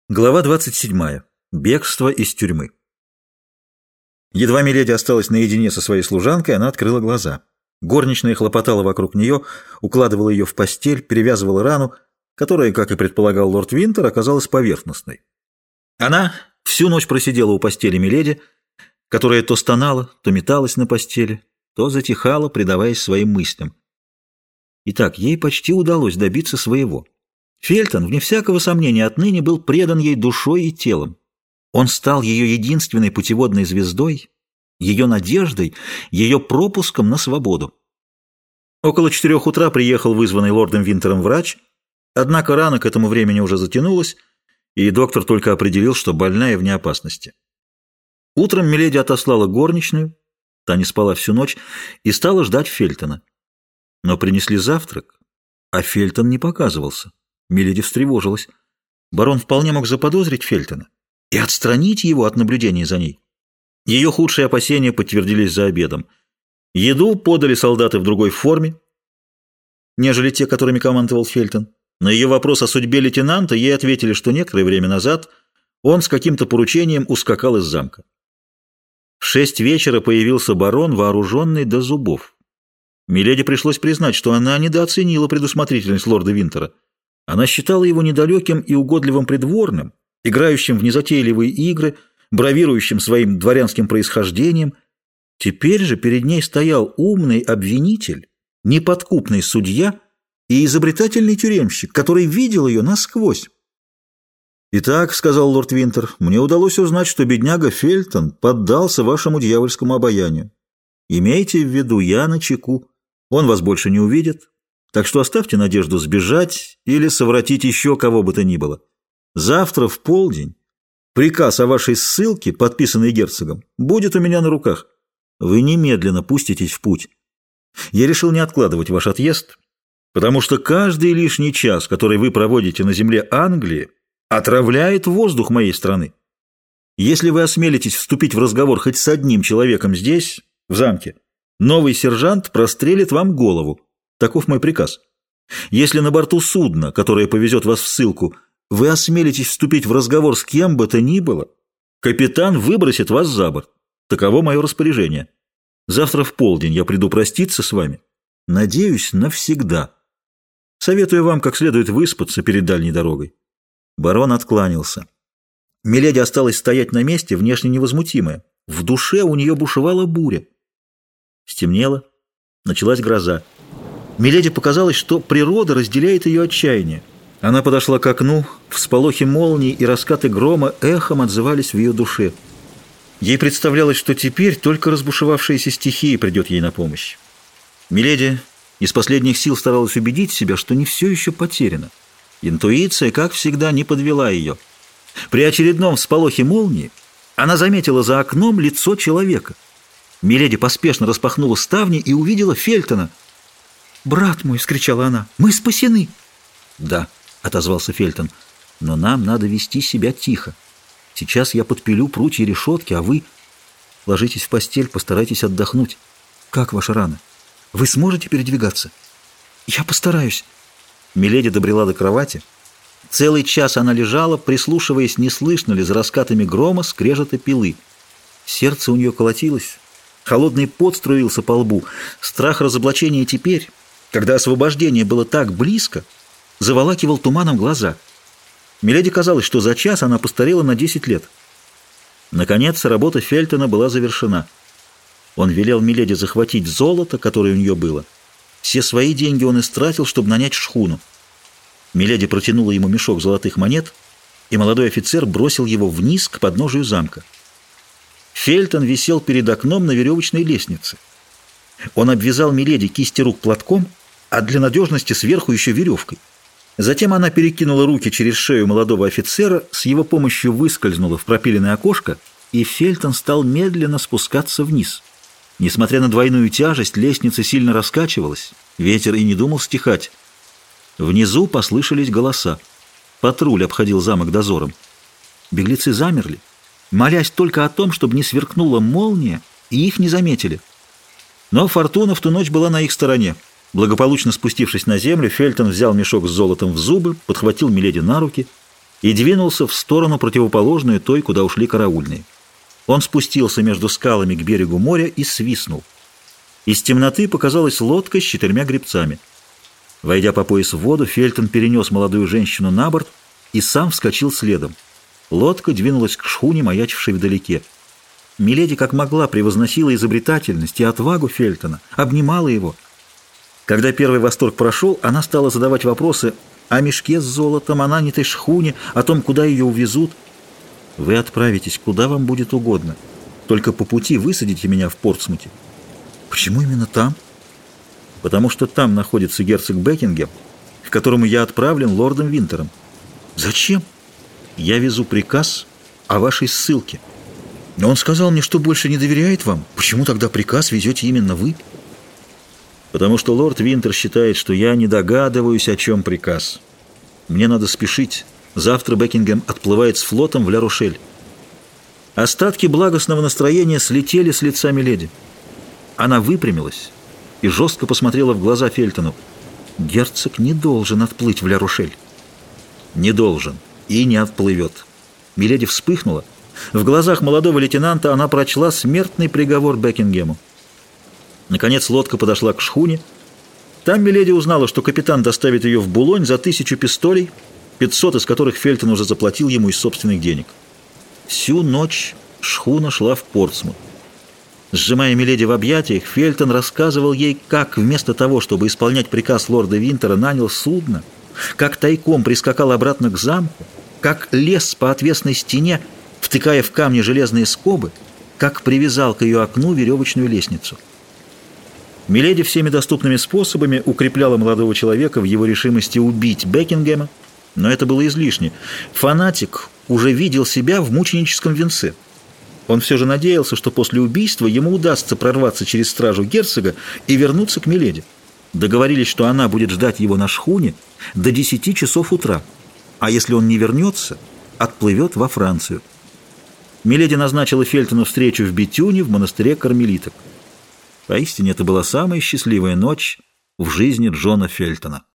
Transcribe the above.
Глава 27. Бегство из тюрьмы. Едва миледи осталась наедине со своей служанкой, она открыла глаза. Горничная хлопотала вокруг нее, укладывала ее в постель, перевязывала рану, которая, как и предполагал лорд Винтер, оказалась поверхностной. Она всю ночь просидела у постели миледи, которая то стонала, то металась на постели, то затихала, предаваясь своим мыслям. Итак, ей почти удалось добиться своего. Фельтон, вне всякого сомнения, отныне был предан ей душой и телом. Он стал ее единственной путеводной звездой, ее надеждой, ее пропуском на свободу. Около 4 утра приехал вызванный лордом Винтером врач, однако рана к этому времени уже затянулась, и доктор только определил, что больная вне опасности. Утром миледи отослала горничную, та не спала всю ночь, и стала ждать Фельтона. Но принесли завтрак, а Фельтон не показывался. Миледи встревожилась. Барон вполне мог заподозрить Фельтона и отстранить его от наблюдения за ней. Ее худшие опасения подтвердились за обедом. Еду подали солдаты в другой форме, нежели те, которыми командовал Фельтон. На ее вопрос о судьбе лейтенанта ей ответили, что некоторое время назад он с каким-то поручением ускакал из замка. В 6 вечера появился барон, вооруженный до зубов. Миледи пришлось признать, что она недооценила предусмотрительность лорда Винтера. Она считала его недалеким и угодливым придворным, играющим в незатейливые игры, бравирующим своим дворянским происхождением. Теперь же перед ней стоял умный обвинитель, неподкупный судья и изобретательный тюремщик, который видел ее насквозь. «Итак», — сказал лорд Винтер, — «мне удалось узнать, что бедняга Фельтон поддался вашему дьявольскому обаянию. Имейте в виду, я начеку. Он вас больше не увидит. Так что оставьте надежду сбежать или совратить еще кого бы то ни было. Завтра в полдень приказ о вашей ссылке, подписанный герцогом, будет у меня на руках. Вы немедленно пуститесь в путь. Я решил не откладывать ваш отъезд, потому что каждый лишний час, который вы проводите на земле Англии, отравляет воздух моей страны. Если вы осмелитесь вступить в разговор хоть с одним человеком здесь, в замке, новый сержант прострелит вам голову. Таков мой приказ. Если на борту судна, которое повезет вас в ссылку, вы осмелитесь вступить в разговор с кем бы то ни было, капитан выбросит вас за борт. Таково мое распоряжение. Завтра в полдень я приду проститься с вами. Надеюсь, навсегда. Советую вам как следует выспаться перед дальней дорогой». Барон откланялся. Миледи осталась стоять на месте, внешне невозмутимая. В душе у нее бушевала буря. Стемнело, началась гроза. Миледи показалось, что природа разделяет ее отчаяние. Она подошла к окну, всполохи молний и раскаты грома эхом отзывались в ее душе. Ей представлялось, что теперь только разбушевавшаяся стихия придет ей на помощь. Миледи из последних сил старалась убедить себя, что не все еще потеряно. Интуиция, как всегда, не подвела ее. При очередном всполохе молнии она заметила за окном лицо человека. Миледи поспешно распахнула ставни и увидела Фельтона. «Брат мой!» — вскричала она. «Мы спасены!» «Да», — отозвался Фельтон, — «но нам надо вести себя тихо. Сейчас я подпилю прутья решетки, а вы ложитесь в постель, постарайтесь отдохнуть. Как ваша рана? Вы сможете передвигаться?» «Я постараюсь». Миледи добрела до кровати. Целый час она лежала, прислушиваясь, не слышно ли за раскатами грома скрежета пилы. Сердце у нее колотилось, холодный пот струился по лбу. Страх разоблачения теперь, когда освобождение было так близко, заволакивал туманом глаза. Миледи казалось, что за час она постарела на 10 лет. Наконец, работа Фельтона была завершена. Он велел Миледи захватить золото, которое у нее было. Все свои деньги он истратил, чтобы нанять шхуну. Миледи протянула ему мешок золотых монет, и молодой офицер бросил его вниз к подножию замка. Фельтон висел перед окном на веревочной лестнице. Он обвязал Миледи кисти рук платком, а для надежности сверху еще веревкой. Затем она перекинула руки через шею молодого офицера, с его помощью выскользнула в пропиленное окошко, и Фельтон стал медленно спускаться вниз. Несмотря на двойную тяжесть, лестница сильно раскачивалась, ветер и не думал стихать. Внизу послышались голоса. Патруль обходил замок дозором. Беглецы замерли, молясь только о том, чтобы не сверкнула молния, и их не заметили. Но фортуна в ту ночь была на их стороне. Благополучно спустившись на землю, Фельтон взял мешок с золотом в зубы, подхватил Миледи на руки и двинулся в сторону, противоположную той, куда ушли караульные. Он спустился между скалами к берегу моря и свистнул. Из темноты показалась лодка с 4 гребцами. Войдя по пояс в воду, Фельтон перенес молодую женщину на борт и сам вскочил следом. Лодка двинулась к шхуне, маячившей вдалеке. Миледи как могла превозносила изобретательность и отвагу Фельтона, обнимала его. Когда первый восторг прошел, она стала задавать вопросы о мешке с золотом, о нанятой шхуне, о том, куда ее увезут. «Вы отправитесь, куда вам будет угодно. Только по пути высадите меня в Портсмуте». «Почему именно там?» «Потому что там находится герцог Бекингем, к которому я отправлен лордом Винтером». «Зачем?» «Я везу приказ о вашей ссылке». «Но он сказал мне, что больше не доверяет вам. Почему тогда приказ везете именно вы?» «Потому что лорд Винтер считает, что я не догадываюсь, о чем приказ. Мне надо спешить. Завтра Бекингем отплывает с флотом в Ля-Рошель». Остатки благостного настроения слетели с лица миледи. Она выпрямилась и жестко посмотрела в глаза Фельтону. «Герцог не должен отплыть в Ля-Рошель». «Не должен и не отплывет». Миледи вспыхнула. В глазах молодого лейтенанта она прочла смертный приговор Бекингему. Наконец лодка подошла к шхуне. Там миледи узнала, что капитан доставит ее в Булонь за 1000 пистолей, 500 из которых Фельтон уже заплатил ему из собственных денег. Всю ночь шхуна шла в Портсмут. Сжимая миледи в объятиях, Фельтон рассказывал ей, как вместо того, чтобы исполнять приказ лорда Винтера, нанял судно, как тайком прискакал обратно к замку, как лез по отвесной стене, втыкая в камни железные скобы, как привязал к ее окну веревочную лестницу. Миледи всеми доступными способами укрепляла молодого человека в его решимости убить Бекингема, но это было излишне. Фанатик уже видел себя в мученическом венце. Он все же надеялся, что после убийства ему удастся прорваться через стражу герцога и вернуться к миледи. Договорились, что она будет ждать его на шхуне до 10 часов утра, а если он не вернется, отплывет во Францию. Миледи назначила Фельтону встречу в Бетюне в монастыре кармелиток. Поистине это была самая счастливая ночь в жизни Джона Фельтона.